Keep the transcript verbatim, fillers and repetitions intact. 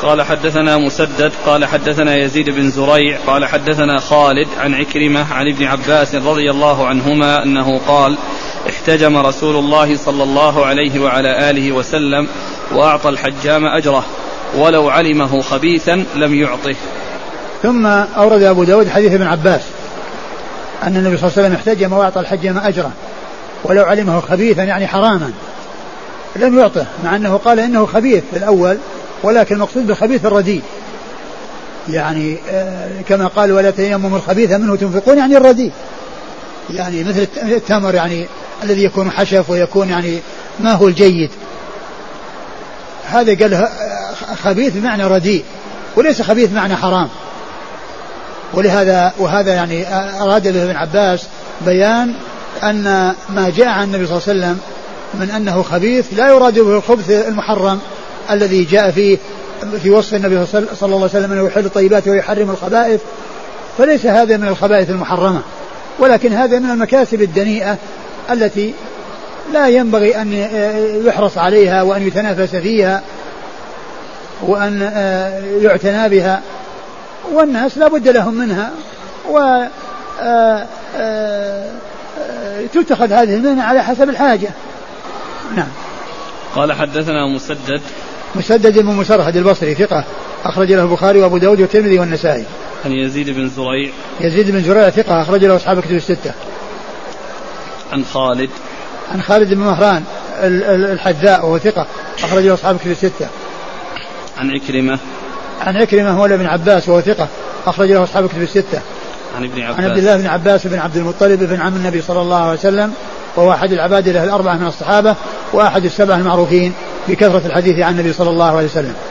قال حدثنا مسدد قال حدثنا يزيد بن زريع قال حدثنا خالد عن عكرمة عن ابن عباس رضي الله عنهما أنه قال احتجم رسول الله صلى الله عليه وعلى آله وسلم وأعطى الحجام أجره ولو علمه خبيثا لم يعطه. ثم أورد أبو داود حديث ابن عباس أن النبي صلى الله عليه وسلم احتجم وأعطى الحجام أجره ولو علمه خبيثا يعني حراما لم يعطه، مع أنه قال إنه خبيث في الأول، ولكن المقصود بالخبيث الرديء، يعني كما قال ولا تيمموا الخبيث منه تنفقون، يعني الرديء، يعني مثل التمر يعني الذي يكون حشف ويكون يعني ما هو الجيد، هذا قال خبيث بمعنى رديء وليس خبيث بمعنى حرام. ولهذا وهذا يعني أراد به ابن عباس بيان أن ما جاء عن النبي صلى الله عليه وسلم من أنه خبيث لا يراد به الخبث المحرم الذي جاء فيه في وصف النبي صلى الله عليه وسلم أنه يحل الطيبات ويحرم الخبائث، فليس هذا من الخبائث المحرمة، ولكن هذا من المكاسب الدنيئة التي لا ينبغي أن يحرص عليها وأن يتنافس فيها وأن يعتنى بها، والناس لا بد لهم منها، وتتخذ هذه المهنة على حسب الحاجة. نعم. قال حدثنا مسدد مسدد بن مسرهد البصري ثقة أخرج له البخاري وأبو داود والترمذي والنسائي. عن يزيد بن زريع يزيد بن زريع ثقة أخرج له أصحاب الكتب الستة. عن خالد عن خالد بن مهران الحذاء وهو ثقة أخرج له أصحاب الكتب الستة. عن عكرمة عن عكرمة هو ابن عباس وهو ثقة أخرج له أصحاب الكتب الستة. عن ابن عباس عن عبد الله بن عباس بن عبد المطلب بن عم النبي صلى الله عليه وسلم، وهو أحد العباد له الأربعة من الصحابة وأحد السبع المعروفين بكثرة الحديث عن النبي صلى الله عليه وسلم.